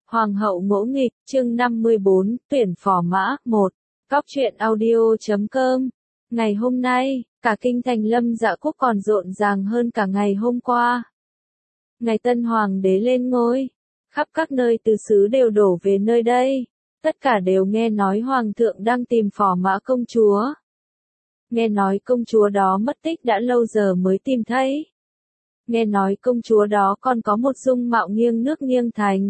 Hoàng hậu ngỗ nghịch, chương 54, tuyển phò mã, 1. Cóc truyện audio.com. Ngày hôm nay, cả kinh thành Lâm Dạ Quốc còn rộn ràng hơn cả ngày hôm qua. Ngày tân hoàng đế lên ngôi, khắp các nơi tứ xứ đều đổ về nơi đây. Tất cả đều nghe nói hoàng thượng đang tìm phò mã công chúa. Nghe nói công chúa đó mất tích đã lâu giờ mới tìm thấy. Nghe nói công chúa đó còn có một dung mạo nghiêng nước nghiêng thành.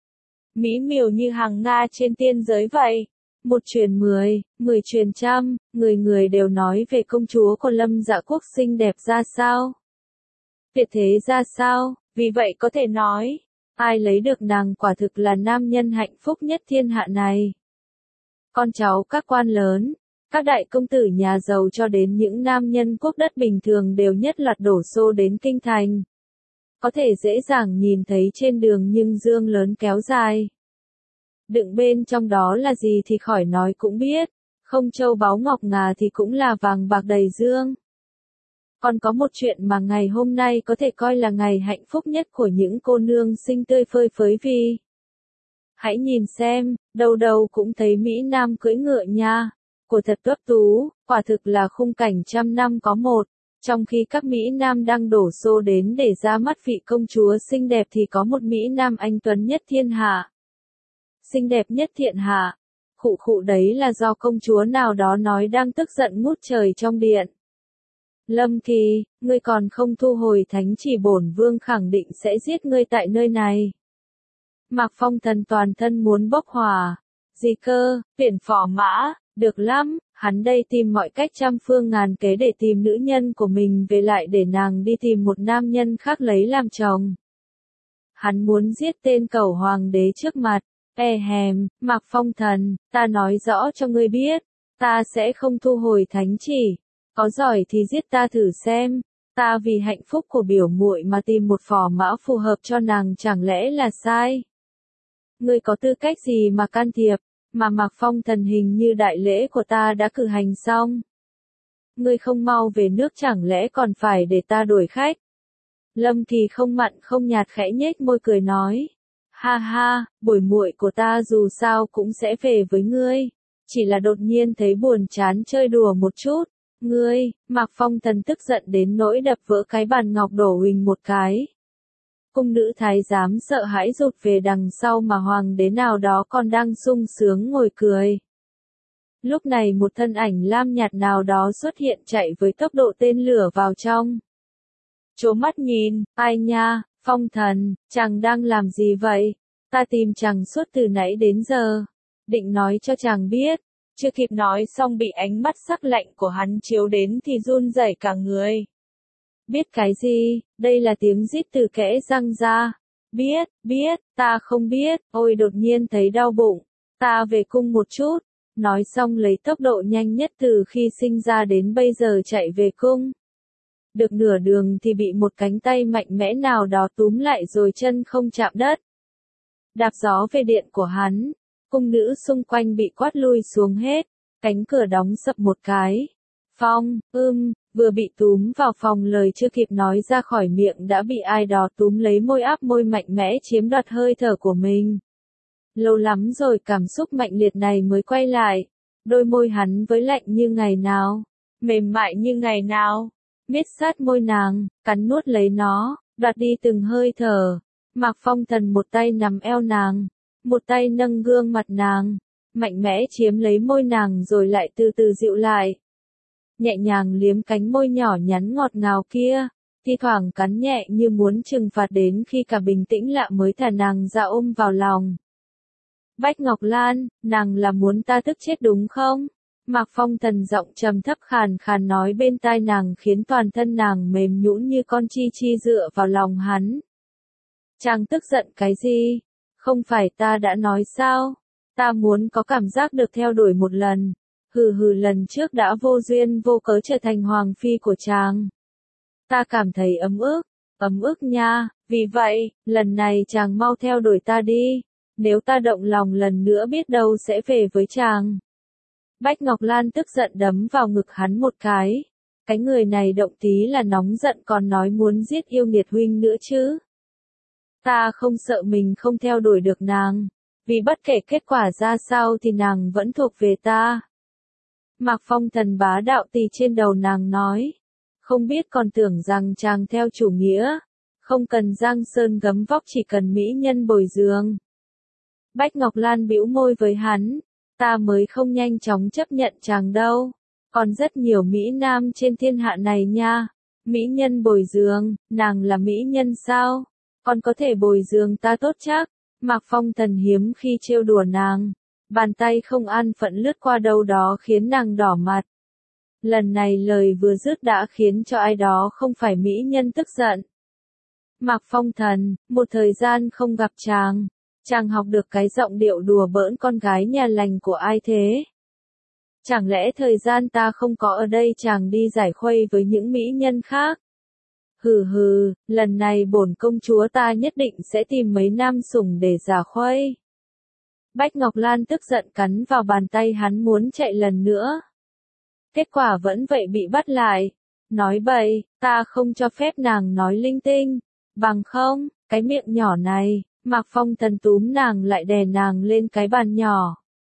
Mỹ miều như hàng Nga trên tiên giới vậy. Một truyền 10, 10 truyền trăm, người người đều nói về công chúa của Lâm Dạ Quốc xinh đẹp ra sao. Tuyệt thế ra sao, vì vậy có thể nói, ai lấy được nàng quả thực là nam nhân hạnh phúc nhất thiên hạ này. Con cháu các quan lớn, các đại công tử nhà giàu cho đến những nam nhân quốc đất bình thường đều nhất loạt đổ xô đến kinh thành. Có thể dễ dàng nhìn thấy trên đường nhưng dương lớn kéo dài. Đựng bên trong đó là gì thì khỏi nói cũng biết, không châu báu ngọc ngà thì cũng là vàng bạc đầy dương. Còn có một chuyện mà ngày hôm nay có thể coi là ngày hạnh phúc nhất của những cô nương xinh tươi phơi phới vì. Hãy nhìn xem, đâu đâu cũng thấy Mỹ Nam cưỡi ngựa nha, của thật tuấp tú, quả thực là khung cảnh trăm năm có một. Trong khi các Mỹ Nam đang đổ xô đến để ra mắt vị công chúa xinh đẹp thì có một Mỹ Nam anh tuấn nhất thiên hạ. Xinh đẹp nhất thiên hạ. Khụ khụ đấy là do công chúa nào đó nói đang tức giận ngút trời trong điện. Lâm Kỳ, ngươi còn không thu hồi thánh chỉ bổn vương khẳng định sẽ giết ngươi tại nơi này. Mạc Phong Thần toàn thân muốn bốc hỏa. Gì cơ, tuyển phò mã, được lắm, hắn đây tìm mọi cách trăm phương ngàn kế để tìm nữ nhân của mình về lại để nàng đi tìm một nam nhân khác lấy làm chồng. Hắn muốn giết tên cẩu hoàng đế trước mặt. Mạc Phong Thần, ta nói rõ cho ngươi biết, ta sẽ không thu hồi thánh chỉ. Có giỏi thì giết ta thử xem, ta vì hạnh phúc của biểu muội mà tìm một phò mã phù hợp cho nàng chẳng lẽ là sai? Ngươi có tư cách gì mà can thiệp, mà Mạc Phong Thần hình như đại lễ của ta đã cử hành xong. Ngươi không mau về nước chẳng lẽ còn phải để ta đuổi khách? Lâm Kỳ không mặn không nhạt khẽ nhếch môi cười nói. Ha ha, bồi muội của ta dù sao cũng sẽ về với ngươi. Chỉ là đột nhiên thấy buồn chán chơi đùa một chút. Ngươi, Mạc Phong Thần tức giận đến nỗi đập vỡ cái bàn ngọc đổ huỳnh một cái. Cung nữ thái giám sợ hãi rụt về đằng sau mà hoàng đế nào đó còn đang sung sướng ngồi cười. Lúc này một thân ảnh lam nhạt nào đó xuất hiện chạy với tốc độ tên lửa vào trong. Chố mắt nhìn, ai nha, Phong Thần, chàng đang làm gì vậy? Ta tìm chàng suốt từ nãy đến giờ. Định nói cho chàng biết. Chưa kịp nói xong bị ánh mắt sắc lạnh của hắn chiếu đến thì run rẩy cả người. Biết cái gì, đây là tiếng rít từ kẽ răng ra. Biết, ta không biết, ôi đột nhiên thấy đau bụng. Ta về cung một chút. Nói xong lấy tốc độ nhanh nhất từ khi sinh ra đến bây giờ chạy về cung. Được nửa đường thì bị một cánh tay mạnh mẽ nào đó túm lại rồi chân không chạm đất. Đạp gió về điện của hắn. Cung nữ xung quanh bị quát lui xuống hết, cánh cửa đóng sập một cái. Phong, vừa bị túm vào phòng lời chưa kịp nói ra khỏi miệng đã bị ai đó túm lấy môi áp môi mạnh mẽ chiếm đoạt hơi thở của mình. Lâu lắm rồi cảm xúc mạnh liệt này mới quay lại, đôi môi hắn với lạnh như ngày nào, mềm mại như ngày nào, miết sát môi nàng, cắn nuốt lấy nó, đoạt đi từng hơi thở. Mạc Phong Thần một tay nắm eo nàng. Một tay nâng gương mặt nàng, mạnh mẽ chiếm lấy môi nàng rồi lại từ từ dịu lại. Nhẹ nhàng liếm cánh môi nhỏ nhắn ngọt ngào kia, thi thoảng cắn nhẹ như muốn trừng phạt đến khi cả bình tĩnh lạ mới thả nàng ra ôm vào lòng. Bách Ngọc Lan, nàng là muốn ta tức chết đúng không? Mạc Phong Thần giọng trầm thấp khàn khàn nói bên tai nàng khiến toàn thân nàng mềm nhũn như con chi chi dựa vào lòng hắn. Chàng tức giận cái gì? Không phải ta đã nói sao? Ta muốn có cảm giác được theo đuổi một lần. Hừ lần trước đã vô duyên vô cớ trở thành hoàng phi của chàng. Ta cảm thấy ấm ức nha, vì vậy, lần này chàng mau theo đuổi ta đi. Nếu ta động lòng lần nữa biết đâu sẽ về với chàng. Bách Ngọc Lan tức giận đấm vào ngực hắn một cái. Cái người này động tí là nóng giận còn nói muốn giết yêu nghiệt huynh nữa chứ. Ta không sợ mình không theo đuổi được nàng, vì bất kể kết quả ra sao thì nàng vẫn thuộc về ta. Mạc Phong Thần bá đạo tì trên đầu nàng nói, không biết còn tưởng rằng chàng theo chủ nghĩa, không cần giang sơn gấm vóc chỉ cần mỹ nhân bồi dưỡng. Bách Ngọc Lan bĩu môi với hắn, ta mới không nhanh chóng chấp nhận chàng đâu, còn rất nhiều mỹ nam trên thiên hạ này nha. Mỹ nhân bồi dưỡng, nàng là mỹ nhân sao? Còn có thể bồi dưỡng ta tốt chắc. Mạc Phong Thần hiếm khi trêu đùa nàng, bàn tay không an phận lướt qua đâu đó khiến nàng đỏ mặt. Lần này lời vừa dứt đã khiến cho ai đó không phải mỹ nhân tức giận. Mạc Phong Thần, một thời gian không gặp chàng học được cái giọng điệu đùa bỡn con gái nhà lành của ai thế? Chẳng lẽ thời gian ta không có ở đây chàng đi giải khuây với những mỹ nhân khác? Hừ hừ, lần này bổn công chúa ta nhất định sẽ tìm mấy nam sủng để giả khuây. Bách Ngọc Lan tức giận cắn vào bàn tay hắn muốn chạy lần nữa. Kết quả vẫn vậy bị bắt lại. Nói bậy, ta không cho phép nàng nói linh tinh. Bằng không, cái miệng nhỏ này, Mạc Phong Thần túm nàng lại đè nàng lên cái bàn nhỏ.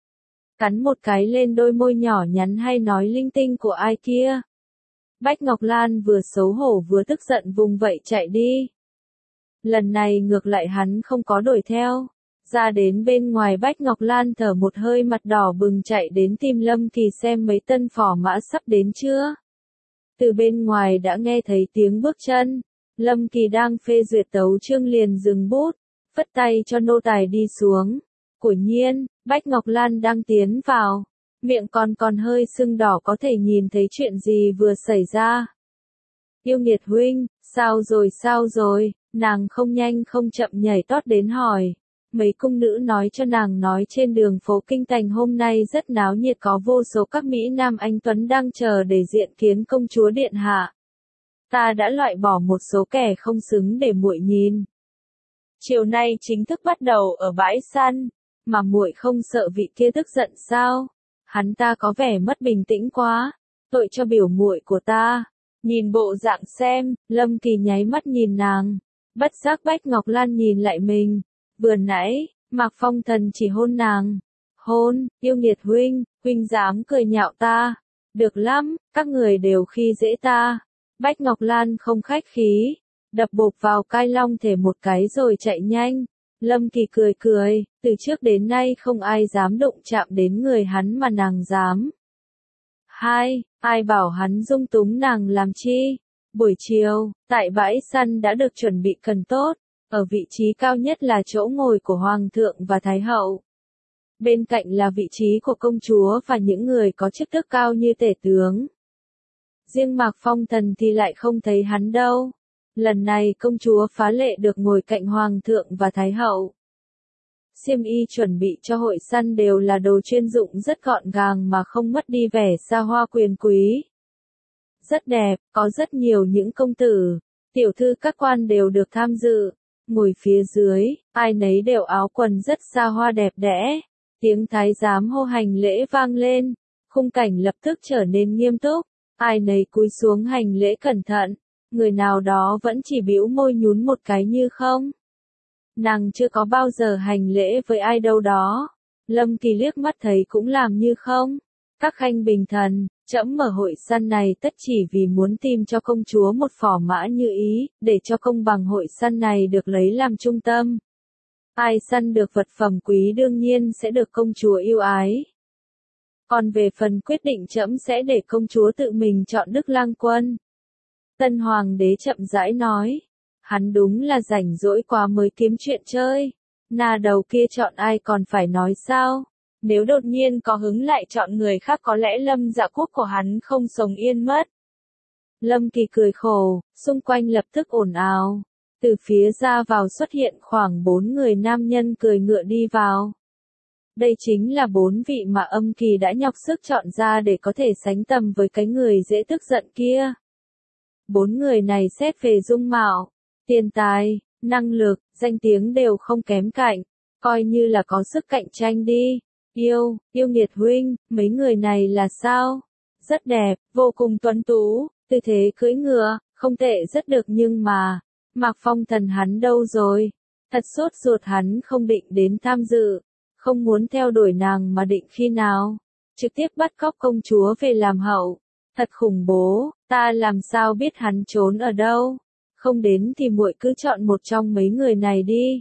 Cắn một cái lên đôi môi nhỏ nhắn hay nói linh tinh của ai kia. Bách Ngọc Lan vừa xấu hổ vừa tức giận vùng vậy chạy đi. Lần này ngược lại hắn không có đuổi theo. Ra đến bên ngoài Bách Ngọc Lan thở một hơi mặt đỏ bừng chạy đến tìm Lâm Kỳ xem mấy tân phò mã sắp đến chưa. Từ bên ngoài đã nghe thấy tiếng bước chân. Lâm Kỳ đang phê duyệt tấu chương liền dừng bút, phất tay cho nô tài đi xuống. Quả nhiên, Bách Ngọc Lan đang tiến vào. Miệng còn hơi sưng đỏ có thể nhìn thấy chuyện gì vừa xảy ra. Yêu Nghiệt huynh, sao rồi, nàng không nhanh không chậm nhảy tót đến hỏi. Mấy cung nữ nói cho nàng nói trên đường phố Kinh Thành hôm nay rất náo nhiệt có vô số các mỹ nam anh tuấn đang chờ để diện kiến công chúa điện hạ. Ta đã loại bỏ một số kẻ không xứng để muội nhìn. Chiều nay chính thức bắt đầu ở bãi săn, mà muội không sợ vị kia tức giận sao? Hắn ta có vẻ mất bình tĩnh quá, tội cho biểu muội của ta. Nhìn bộ dạng xem, Lâm Kỳ nháy mắt nhìn nàng, bất giác Bách Ngọc Lan nhìn lại mình. Vừa nãy, Mạc Phong Thần chỉ hôn nàng. Hôn, yêu nghiệt huynh dám cười nhạo ta. Được lắm, các người đều khi dễ ta. Bách Ngọc Lan không khách khí, đập bộp vào cai long thể một cái rồi chạy nhanh. Lâm Kỳ cười, từ trước đến nay không ai dám đụng chạm đến người hắn mà nàng dám. Ai bảo hắn dung túng nàng làm chi? Buổi chiều, tại bãi săn đã được chuẩn bị cần tốt, ở vị trí cao nhất là chỗ ngồi của Hoàng thượng và Thái hậu. Bên cạnh là vị trí của công chúa và những người có chức tước cao như tể tướng. Riêng Mạc Phong Thần thì lại không thấy hắn đâu. Lần này công chúa phá lệ được ngồi cạnh Hoàng thượng và Thái hậu. Xiêm y chuẩn bị cho hội săn đều là đồ chuyên dụng rất gọn gàng mà không mất đi vẻ xa hoa quyền quý. Rất đẹp, có rất nhiều những công tử, tiểu thư các quan đều được tham dự. Ngồi phía dưới, ai nấy đều áo quần rất xa hoa đẹp đẽ. Tiếng thái giám hô hành lễ vang lên, khung cảnh lập tức trở nên nghiêm túc. Ai nấy cúi xuống hành lễ cẩn thận, người nào đó vẫn chỉ bĩu môi nhún một cái như không. Nàng chưa có bao giờ hành lễ với ai đâu đó. Lâm Kỳ liếc mắt thấy cũng làm như không. Các khanh bình thần, trẫm mở hội săn này tất chỉ vì muốn tìm cho công chúa một phò mã như ý, để cho công bằng hội săn này được lấy làm trung tâm. Ai săn được vật phẩm quý đương nhiên sẽ được công chúa yêu ái. Còn về phần quyết định trẫm sẽ để công chúa tự mình chọn Đức Lang Quân. Tân Hoàng đế chậm rãi nói. Hắn đúng là rảnh rỗi quá mới kiếm chuyện chơi. Na đầu kia chọn ai còn phải nói sao? Nếu đột nhiên có hứng lại chọn người khác có lẽ Lâm Dạ Quốc của hắn không sống yên mất. Lâm Kỳ cười khổ, xung quanh lập tức ồn ào. Từ phía ra vào xuất hiện khoảng 4 người nam nhân cười ngựa đi vào. Đây chính là 4 vị mà Âm Kỳ đã nhọc sức chọn ra để có thể sánh tầm với cái người dễ tức giận kia. 4 người này xét về dung mạo, tiền tài, năng lực, danh tiếng đều không kém cạnh, coi như là có sức cạnh tranh đi. Yêu Nghiệt huynh, mấy người này là sao? Rất đẹp, vô cùng tuấn tú, tư thế cưỡi ngựa, không tệ rất được nhưng mà, Mạc Phong Thần hắn đâu rồi? Thật sốt ruột hắn không định đến tham dự, không muốn theo đuổi nàng mà định khi nào. Trực tiếp bắt cóc công chúa về làm hậu. Thật khủng bố, ta làm sao biết hắn trốn ở đâu. Không đến thì muội cứ chọn một trong mấy người này đi.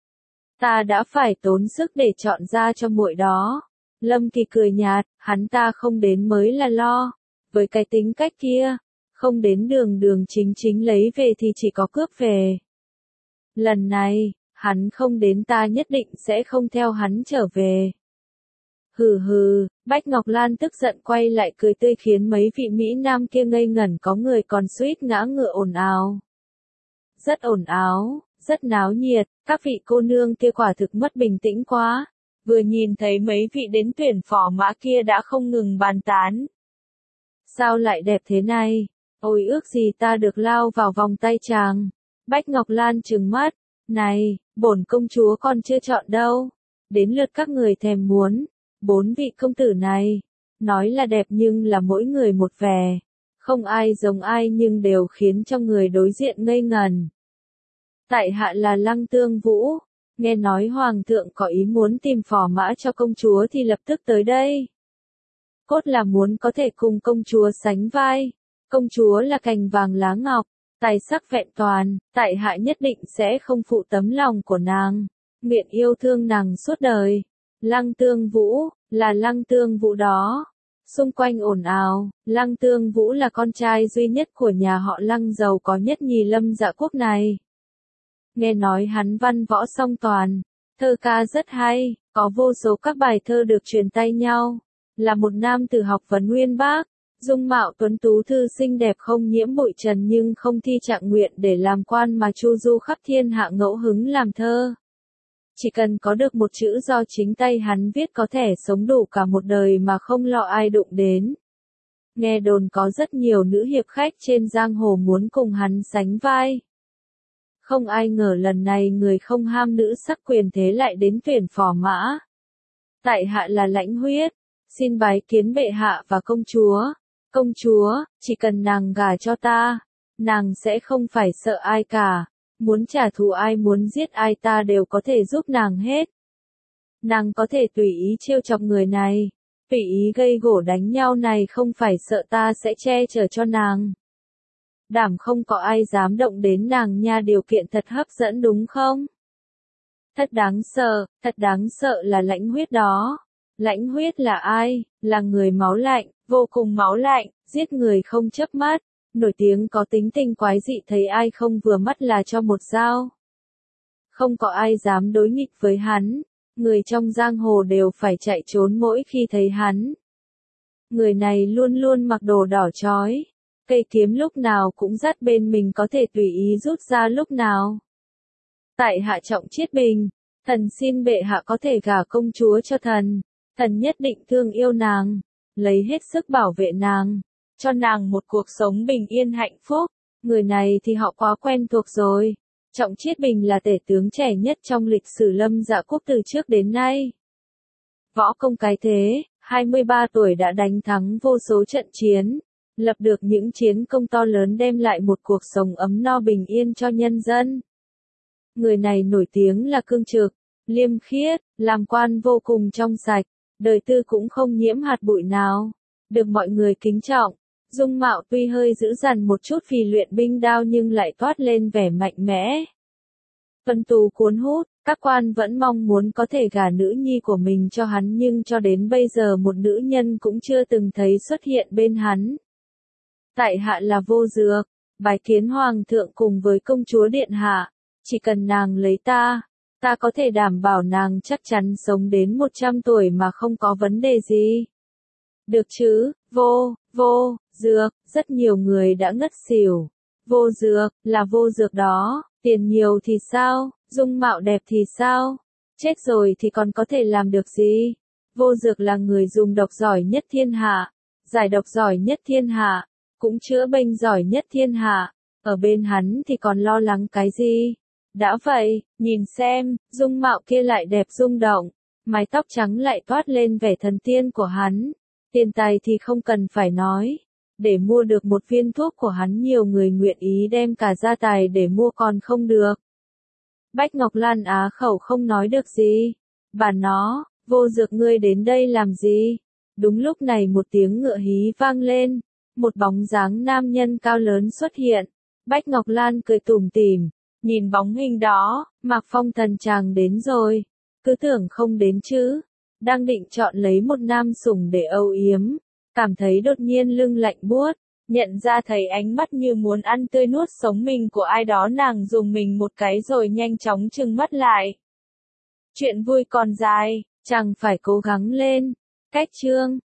Ta đã phải tốn sức để chọn ra cho muội đó. Lâm Kỳ cười nhạt, hắn ta không đến mới là lo. Với cái tính cách kia, không đến đường đường chính chính lấy về thì chỉ có cướp về. Lần này, hắn không đến ta nhất định sẽ không theo hắn trở về. Hừ hừ, Bách Ngọc Lan tức giận quay lại cười tươi khiến mấy vị Mỹ Nam kia ngây ngẩn, có người còn suýt ngã ngựa ồn ào. Rất ồn ào, rất náo nhiệt, các vị cô nương kia quả thực mất bình tĩnh quá. Vừa nhìn thấy mấy vị đến tuyển phò mã kia đã không ngừng bàn tán. Sao lại đẹp thế này? Ôi ước gì ta được lao vào vòng tay chàng. Bách Ngọc Lan trừng mắt. Này, bổn công chúa còn chưa chọn đâu. Đến lượt các người thèm muốn. 4 vị công tử này. Nói là đẹp nhưng là mỗi người một vẻ. Không ai giống ai nhưng đều khiến cho người đối diện ngây ngẩn. Tại hạ là Lăng Tương Vũ. Nghe nói hoàng thượng có ý muốn tìm phò mã cho công chúa thì lập tức tới đây. Cốt là muốn có thể cùng công chúa sánh vai. Công chúa là cành vàng lá ngọc, tài sắc vẹn toàn, tại hạ nhất định sẽ không phụ tấm lòng của nàng. Nguyện yêu thương nàng suốt đời. Lăng Tương Vũ, là Lăng Tương Vũ đó. Xung quanh ồn ào, Lăng Tương Vũ là con trai duy nhất của nhà họ Lăng giàu có nhất nhì Lâm Dạ Quốc này. Nghe nói hắn văn võ song toàn, thơ ca rất hay, có vô số các bài thơ được truyền tay nhau. Là một nam tử học vấn uyên bác, dung mạo tuấn tú thư xinh đẹp không nhiễm bụi trần nhưng không thi trạng nguyện để làm quan mà chu du khắp thiên hạ ngẫu hứng làm thơ. Chỉ cần có được một chữ do chính tay hắn viết có thể sống đủ cả một đời mà không lo ai đụng đến. Nghe đồn có rất nhiều nữ hiệp khách trên giang hồ muốn cùng hắn sánh vai. Không ai ngờ lần này người không ham nữ sắc quyền thế lại đến tuyển phò mã. Tại hạ là Lãnh Huyết, xin bái kiến bệ hạ và công chúa. Công chúa, chỉ cần nàng gả cho ta, nàng sẽ không phải sợ ai cả. Muốn trả thù ai muốn giết ai ta đều có thể giúp nàng hết. Nàng có thể tùy ý trêu chọc người này, tùy ý gây gổ đánh nhau này không phải sợ ta sẽ che chở cho nàng. Đảm không có ai dám động đến nàng nha, điều kiện thật hấp dẫn đúng không? Thật đáng sợ là Lãnh Huyết đó. Lãnh Huyết là ai? Là người máu lạnh, vô cùng máu lạnh, giết người không chớp mắt, nổi tiếng có tính tình quái dị, thấy ai không vừa mắt là cho một dao. Không có ai dám đối nghịch với hắn, người trong giang hồ đều phải chạy trốn mỗi khi thấy hắn. Người này luôn luôn mặc đồ đỏ chói, cây kiếm lúc nào cũng dắt bên mình có thể tùy ý rút ra lúc nào. Tại hạ Trọng Chiết Bình, thần xin bệ hạ có thể gả công chúa cho thần, thần nhất định thương yêu nàng, lấy hết sức bảo vệ nàng, cho nàng một cuộc sống bình yên hạnh phúc. Người này thì họ quá quen thuộc rồi. Trọng Chiết Bình là tể tướng trẻ nhất trong lịch sử Lâm Dạ Quốc từ trước đến nay. Võ công cái thế, 23 tuổi đã đánh thắng vô số trận chiến, lập được những chiến công to lớn đem lại một cuộc sống ấm no bình yên cho nhân dân. Người này nổi tiếng là cương trực, liêm khiết, làm quan vô cùng trong sạch, đời tư cũng không nhiễm hạt bụi nào, được mọi người kính trọng. Dung mạo tuy hơi dữ dằn một chút vì luyện binh đao nhưng lại toát lên vẻ mạnh mẽ. Tuấn tú cuốn hút, các quan vẫn mong muốn có thể gả nữ nhi của mình cho hắn nhưng cho đến bây giờ một nữ nhân cũng chưa từng thấy xuất hiện bên hắn. Tại hạ là Vô Dược, bái kiến hoàng thượng cùng với công chúa điện hạ, chỉ cần nàng lấy ta có thể đảm bảo nàng chắc chắn sống đến 100 tuổi mà không có vấn đề gì. Được chứ, Vô Dược, rất nhiều người đã ngất xỉu. Vô Dược, là Vô Dược đó, tiền nhiều thì sao, dung mạo đẹp thì sao, chết rồi thì còn có thể làm được gì. Vô Dược là người dùng độc giỏi nhất thiên hạ, giải độc giỏi nhất thiên hạ, cũng chữa bệnh giỏi nhất thiên hạ, ở bên hắn thì còn lo lắng cái gì. Đã vậy, nhìn xem, dung mạo kia lại đẹp rung động, mái tóc trắng lại toát lên vẻ thần tiên của hắn. Tiền tài thì không cần phải nói, để mua được một viên thuốc của hắn nhiều người nguyện ý đem cả gia tài để mua còn không được. Bách Ngọc Lan á khẩu không nói được gì. Bà nó, Vô Dược ngươi đến đây làm gì? Đúng lúc này một tiếng ngựa hí vang lên, một bóng dáng nam nhân cao lớn xuất hiện. Bách Ngọc Lan cười tủm tỉm, nhìn bóng hình đó, Mạc Phong thần chàng đến rồi, cứ tưởng không đến chứ. Đang định chọn lấy một nam sủng để âu yếm, cảm thấy đột nhiên lưng lạnh buốt, nhận ra thấy ánh mắt như muốn ăn tươi nuốt sống mình của ai đó, nàng dùng mình một cái rồi nhanh chóng trừng mắt lại. Chuyện vui còn dài, chẳng phải cố gắng lên. Cách chương